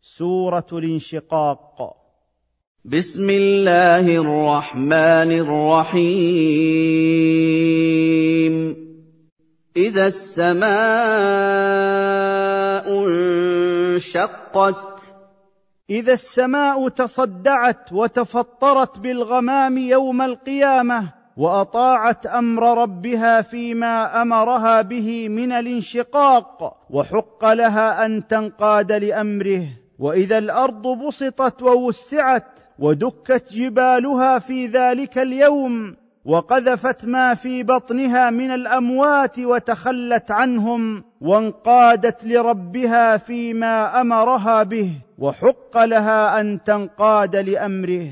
سورة الانشقاق. بسم الله الرحمن الرحيم. إذا السماء انشقت. إذا السماء تصدعت وتفطرت بالغمام يوم القيامة وأطاعت أمر ربها فيما أمرها به من الانشقاق، وحق لها أن تنقاد لأمره. وإذا الأرض بسطت ووسعت ودكت جبالها في ذلك اليوم، وقذفت ما في بطنها من الأموات وتخلت عنهم، وانقادت لربها فيما أمرها به، وحق لها أن تنقاد لأمره.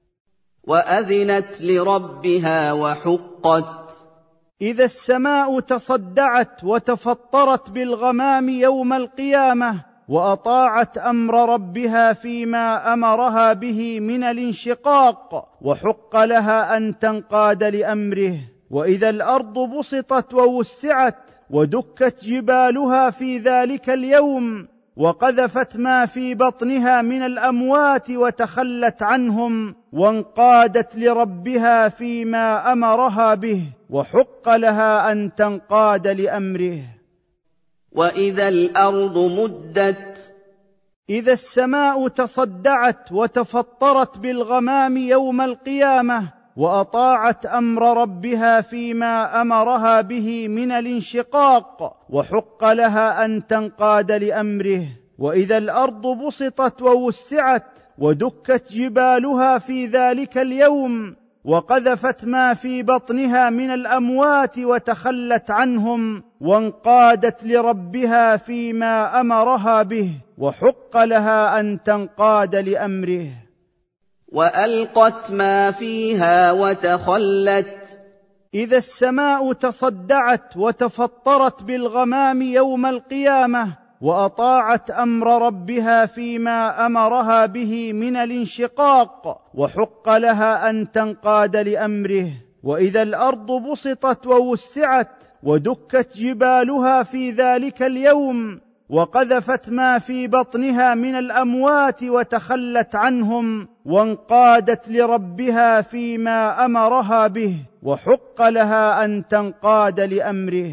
وأذنت لربها وحقت. إذا السماء تصدعت وتفطرت بالغمام يوم القيامة وأطاعت أمر ربها فيما أمرها به من الانشقاق، وحق لها أن تنقاد لأمره. وإذا الأرض بسطت ووسعت ودكت جبالها في ذلك اليوم، وقذفت ما في بطنها من الأموات وتخلت عنهم، وانقادت لربها فيما أمرها به، وحق لها أن تنقاد لأمره. وإذا الأرض مدت. إذا السماء تصدعت وتفطرت بالغمام يوم القيامة وأطاعت أمر ربها فيما أمرها به من الانشقاق، وحق لها أن تنقاد لأمره. وإذا الأرض بسطت ووسعت ودكت جبالها في ذلك اليوم، وقذفت ما في بطنها من الأموات وتخلت عنهم، وانقادت لربها فيما أمرها به، وحق لها أن تنقاد لأمره. وألقت ما فيها وتخلت. إذا السماء تصدعت وتفطرت بالغمام يوم القيامة وأطاعت أمر ربها فيما أمرها به من الانشقاق، وحق لها أن تنقاد لأمره. وإذا الأرض بسطت ووسعت ودكت جبالها في ذلك اليوم، وقذفت ما في بطنها من الأموات وتخلت عنهم، وانقادت لربها فيما أمرها به، وحق لها أن تنقاد لأمره.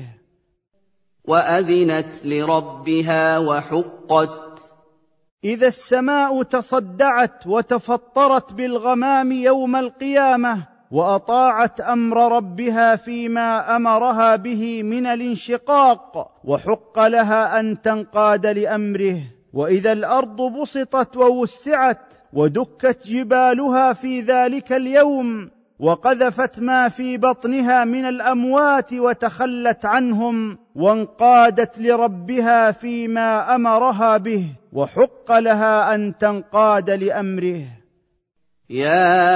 وأذنت لربها وحقت. إذا السماء تصدعت وتفطرت بالغمام يوم القيامة وأطاعت أمر ربها فيما أمرها به من الانشقاق، وحق لها أن تنقاد لأمره. وإذا الأرض بسطت ووسعت ودكت جبالها في ذلك اليوم، وقذفت ما في بطنها من الأموات وتخلت عنهم، وانقادت لربها فيما أمرها به، وحق لها أن تنقاد لأمره. يا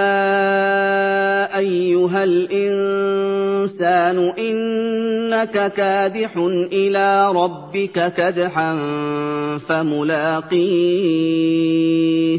أيها الإنسان إنك كادح إلى ربك كدحا فملاقيه.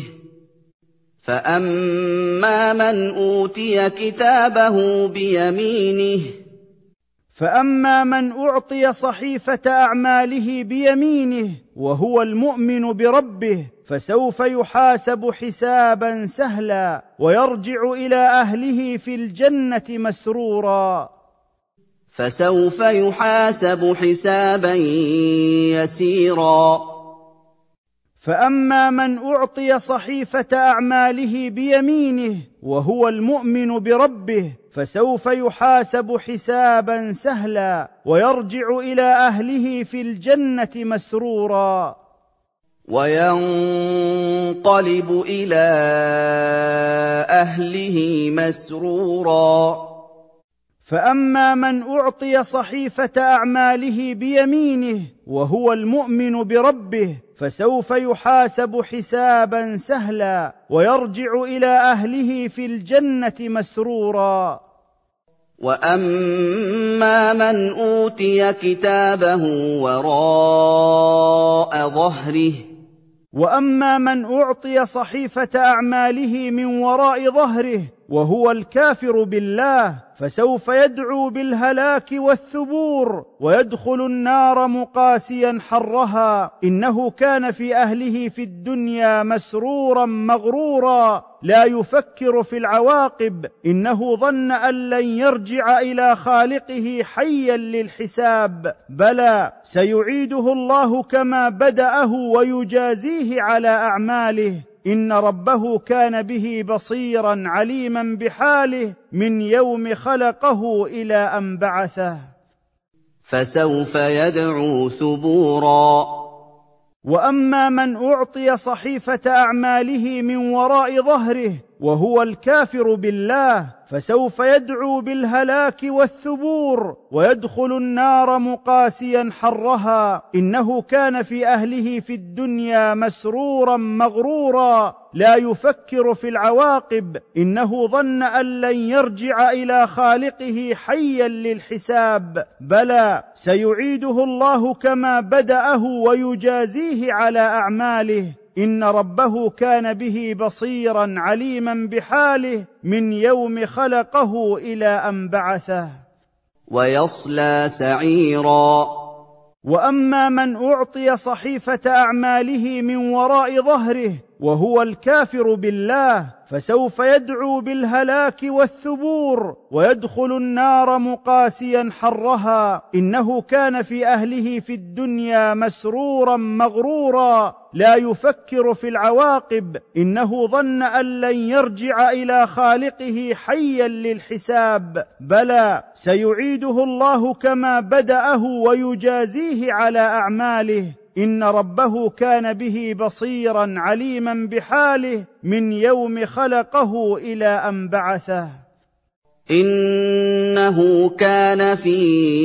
فأما من أوتي كتابه بيمينه. فأما من أعطي صحيفة أعماله بيمينه وهو المؤمن بربه فسوف يحاسب حسابا سهلا ويرجع إلى أهله في الجنة مسرورا. فسوف يحاسب حسابا يسيرا. فأما من أعطي صحيفة أعماله بيمينه وهو المؤمن بربه فسوف يحاسب حسابا سهلا ويرجع إلى أهله في الجنة مسرورا. وينقلب إلى أهله مسرورا. فأما من أعطي صحيفة أعماله بيمينه وهو المؤمن بربه فسوف يحاسب حسابا سهلا ويرجع إلى أهله في الجنة مسرورا. وأما من أوتي كتابه وراء ظهره. وأما من أعطي صحيفة أعماله من وراء ظهره وهو الكافر بالله فسوف يدعو بالهلاك والثبور ويدخل النار مقاسيا حرها، إنه كان في أهله في الدنيا مسرورا مغرورا لا يفكر في العواقب، إنه ظن أن لن يرجع إلى خالقه حيا للحساب. بلى سيعيده الله كما بدأه ويجازيه على أعماله، إن ربه كان به بصيرا عليما بحاله من يوم خلقه إلى أن بعثه. فسوف يدعو ثبورا. وأما من أعطي صحيفة أعماله من وراء ظهره وهو الكافر بالله فسوف يدعو بالهلاك والثبور ويدخل النار مقاسيا حرها، إنه كان في أهله في الدنيا مسرورا مغرورا لا يفكر في العواقب، إنه ظن أن لن يرجع إلى خالقه حيا للحساب. بلى سيعيده الله كما بدأه ويجازيه على أعماله، إن ربه كان به بصيرا عليما بحاله من يوم خلقه إلى أن بعثه. ويصلى سعيرا. وأما من أعطي صحيفة أعماله من وراء ظهره وهو الكافر بالله فسوف يدعو بالهلاك والثبور ويدخل النار مقاسيا حرها، إنه كان في أهله في الدنيا مسرورا مغرورا لا يفكر في العواقب، إنه ظن أن لن يرجع إلى خالقه حيا للحساب. بلى سيعيده الله كما بدأه ويجازيه على أعماله، إن ربه كان به بصيرا عليما بحاله من يوم خلقه إلى أن بعثه. إنه كان في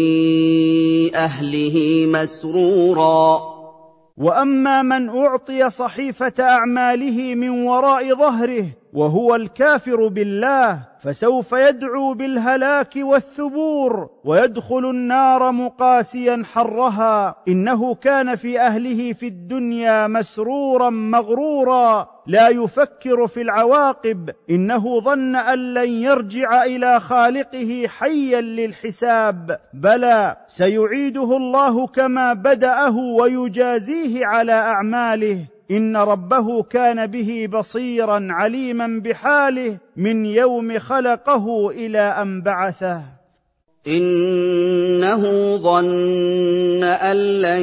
أهله مسرورا. وأما من أعطي صحيفة أعماله من وراء ظهره وهو الكافر بالله فسوف يدعو بالهلاك والثبور ويدخل النار مقاسيا حرها، إنه كان في أهله في الدنيا مسرورا مغرورا لا يفكر في العواقب، إنه ظن أن لن يرجع إلى خالقه حيا للحساب. بلى سيعيده الله كما بدأه ويجازيه على أعماله، إن ربه كان به بصيرا عليما بحاله من يوم خلقه إلى أن بعثه. إنه ظن أن لن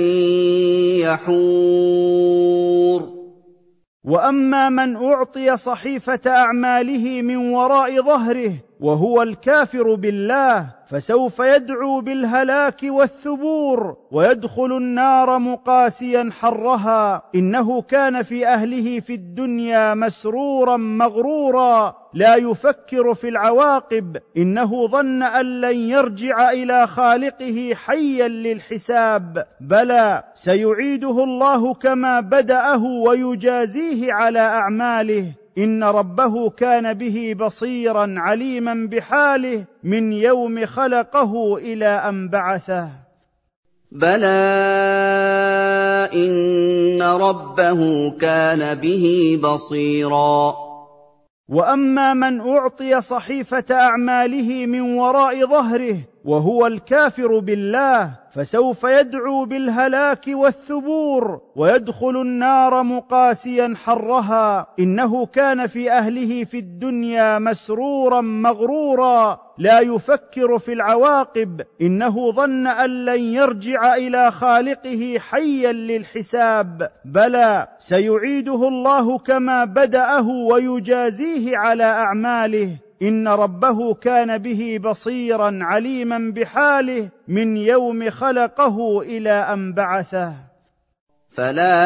يحور. وأما من أعطي صحيفة أعماله من وراء ظهره وهو الكافر بالله فسوف يدعو بالهلاك والثبور ويدخل النار مقاسيا حرها، إنه كان في أهله في الدنيا مسرورا مغرورا لا يفكر في العواقب، إنه ظن أن لن يرجع إلى خالقه حيا للحساب. بلى سيعيده الله كما بدأه ويجازيه على أعماله، إن ربه كان به بصيرا عليما بحاله من يوم خلقه إلى أن بعثه. بلى إن ربه كان به بصيرا. وأما من أعطي صحيفة أعماله من وراء ظهره وهو الكافر بالله فسوف يدعو بالهلاك والثبور ويدخل النار مقاسيا حرها، إنه كان في أهله في الدنيا مسرورا مغرورا لا يفكر في العواقب، إنه ظن أن لن يرجع إلى خالقه حيا للحساب. بلى سيعيده الله كما بدأه ويجازيه على أعماله، إن ربه كان به بصيرا عليما بحاله من يوم خلقه إلى أن بعثه. فلا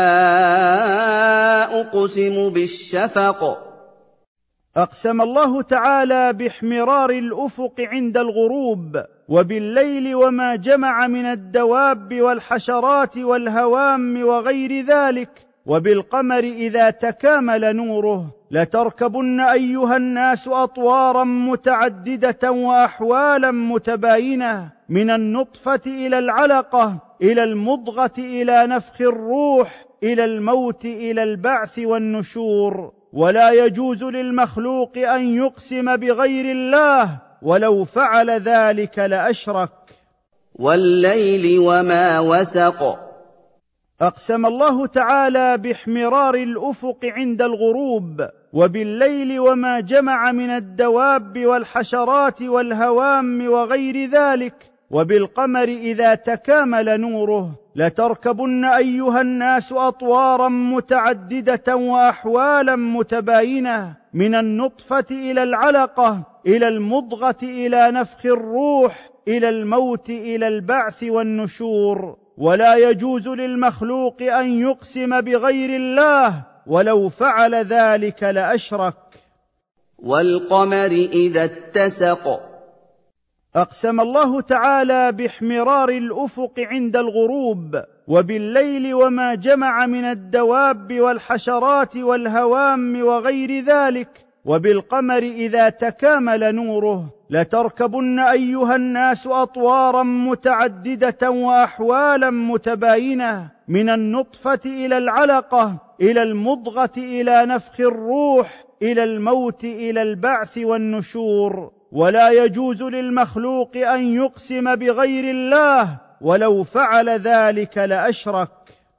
أقسم بالشفق. أقسم الله تعالى باحمرار الأفق عند الغروب، وبالليل وما جمع من الدواب والحشرات والهوام وغير ذلك، وبالقمر إذا تكامل نوره. لتركبن أيها الناس أطوارا متعددة وأحوالا متباينة، من النطفة إلى العلقة إلى المضغة إلى نفخ الروح إلى الموت إلى البعث والنشور. ولا يجوز للمخلوق أن يقسم بغير الله، ولو فعل ذلك لأشرك. والليل وما وسق. أقسم الله تعالى باحمرار الأفق عند الغروب، وبالليل وما جمع من الدواب والحشرات والهوام وغير ذلك، وبالقمر إذا تكامل نوره. لتركبن أيها الناس أطوارا متعددة وأحوالا متباينة، من النطفة إلى العلقة، إلى المضغة، إلى نفخ الروح، إلى الموت، إلى البعث والنشور. ولا يجوز للمخلوق أن يقسم بغير الله، ولو فعل ذلك لأشرك. والقمر إذا اتسق. أقسم الله تعالى باحمرار الأفق عند الغروب، وبالليل وما جمع من الدواب والحشرات والهوام وغير ذلك، وبالقمر إذا تكامل نوره. لتركبن أيها الناس أطوارا متعددة وأحوالا متباينة، من النطفة إلى العلقة، إلى المضغة، إلى نفخ الروح، إلى الموت، إلى البعث والنشور. ولا يجوز للمخلوق أن يقسم بغير الله، ولو فعل ذلك لأشرك.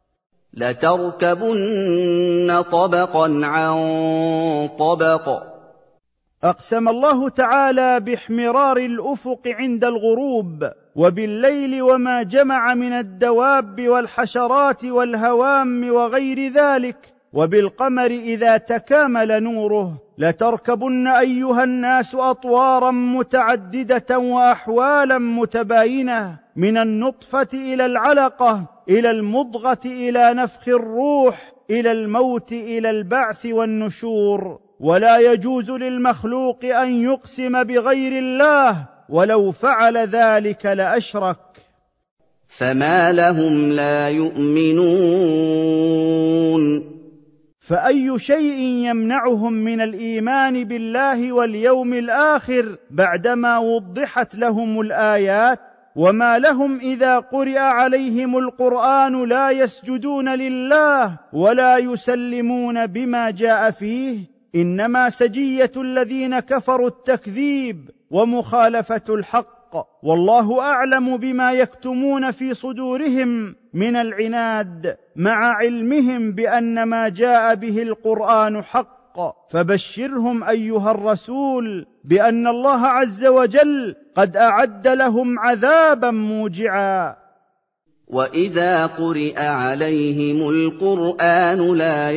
لتركبن طبقا عن طبق. أقسم الله تعالى باحمرار الأفق عند الغروب، وبالليل وما جمع من الدواب والحشرات والهوام وغير ذلك، وبالقمر إذا تكامل نوره. لتركبن أيها الناس أطوارا متعددة وأحوالا متباينة، من النطفة إلى العلقة، إلى المضغة، إلى نفخ الروح، إلى الموت، إلى البعث والنشور. ولا يجوز للمخلوق أن يقسم بغير الله، ولو فعل ذلك لأشرك. فما لهم لا يؤمنون. فأي شيء يمنعهم من الإيمان بالله واليوم الآخر بعدما وضحت لهم الآيات؟ وما لهم إذا قرئ عليهم القرآن لا يسجدون لله ولا يسلمون بما جاء فيه؟ إنما سجية الذين كفروا التكذيب ومخالفة الحق، والله أعلم بما يكتمون في صدورهم من العناد، مع علمهم بأن ما جاء به القرآن حق. فبشرهم أيها الرسول بأن الله عز وجل قد أعد لهم عذابا موجعا. وإذا قرئ عليهم القرآن لا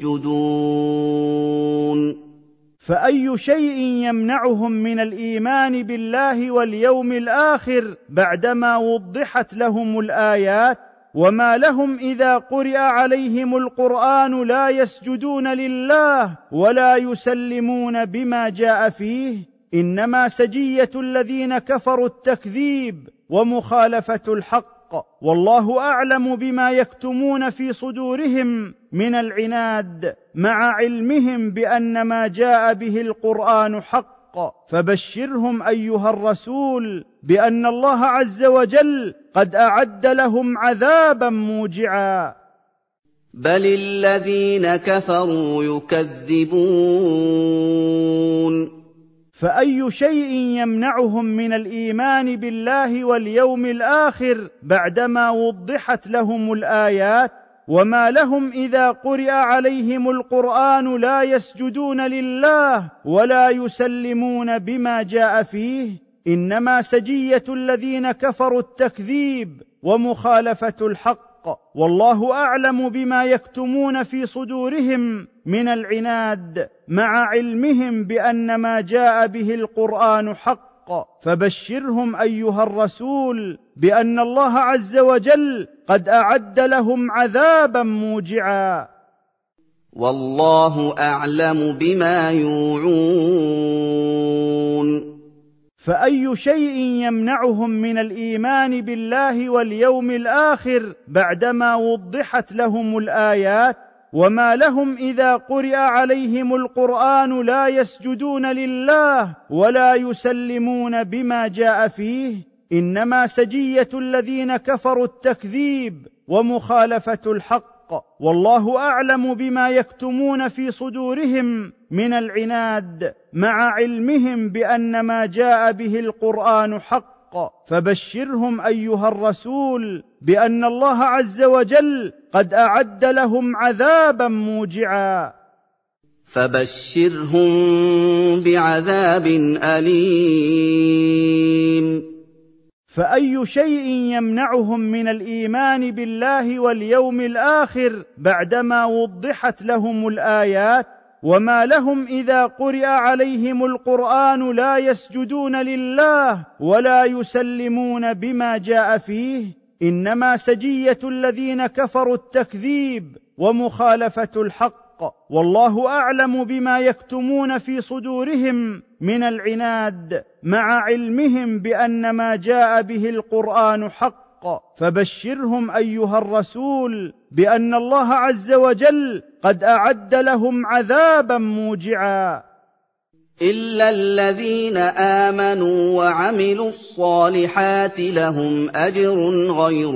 يسجدون. فأي شيء يمنعهم من الإيمان بالله واليوم الآخر بعدما وضحت لهم الآيات؟ وما لهم إذا قرئ عليهم القرآن لا يسجدون لله ولا يسلمون بما جاء فيه؟ إنما سجية الذين كفروا التكذيب ومخالفة الحق، والله أعلم بما يكتمون في صدورهم من العناد، مع علمهم بأن ما جاء به القرآن حق. فبشرهم أيها الرسول بأن الله عز وجل قد أعد لهم عذابا موجعا. بل الذين كفروا يكذبون. فأي شيء يمنعهم من الإيمان بالله واليوم الآخر بعدما وضحت لهم الآيات؟ وما لهم إذا قرئ عليهم القرآن لا يسجدون لله ولا يسلمون بما جاء فيه؟ إنما سجية الذين كفروا التكذيب ومخالفة الحق، والله أعلم بما يكتمون في صدورهم من العناد، مع علمهم بأن ما جاء به القرآن حق. فبشرهم أيها الرسول بأن الله عز وجل قد أعد لهم عذابا موجعا. والله أعلم بما يوعون. فأي شيء يمنعهم من الإيمان بالله واليوم الآخر بعدما وضحت لهم الآيات؟ وما لهم إذا قرئ عليهم القرآن لا يسجدون لله ولا يسلمون بما جاء فيه؟ إنما سجية الذين كفروا التكذيب ومخالفة الحق، والله اعلم بما يكتمون في صدورهم من العناد مع علمهم بان ما جاء به القران حق. فبشرهم ايها الرسول بان الله عز وجل قد اعد لهم عذابا موجعا. فبشرهم بعذاب أليم. فأي شيء يمنعهم من الإيمان بالله واليوم الآخر بعدما وضحت لهم الآيات؟ وما لهم إذا قرئ عليهم القرآن لا يسجدون لله ولا يسلمون بما جاء فيه؟ إنما سجية الذين كفروا التكذيب ومخالفة الحق، والله أعلم بما يكتمون في صدورهم من العناد مع علمهم بأن ما جاء به القرآن حق. فبشرهم أيها الرسول بأن الله عز وجل قد أعد لهم عذابا موجعا. إلا الذين آمنوا وعملوا الصالحات لهم أجر غير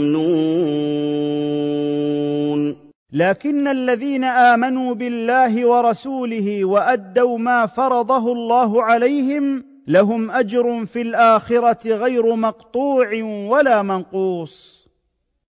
ممنون. لكن الذين آمنوا بالله ورسوله وأدوا ما فرضه الله عليهم لهم أجر في الآخرة غير مقطوع ولا منقوص.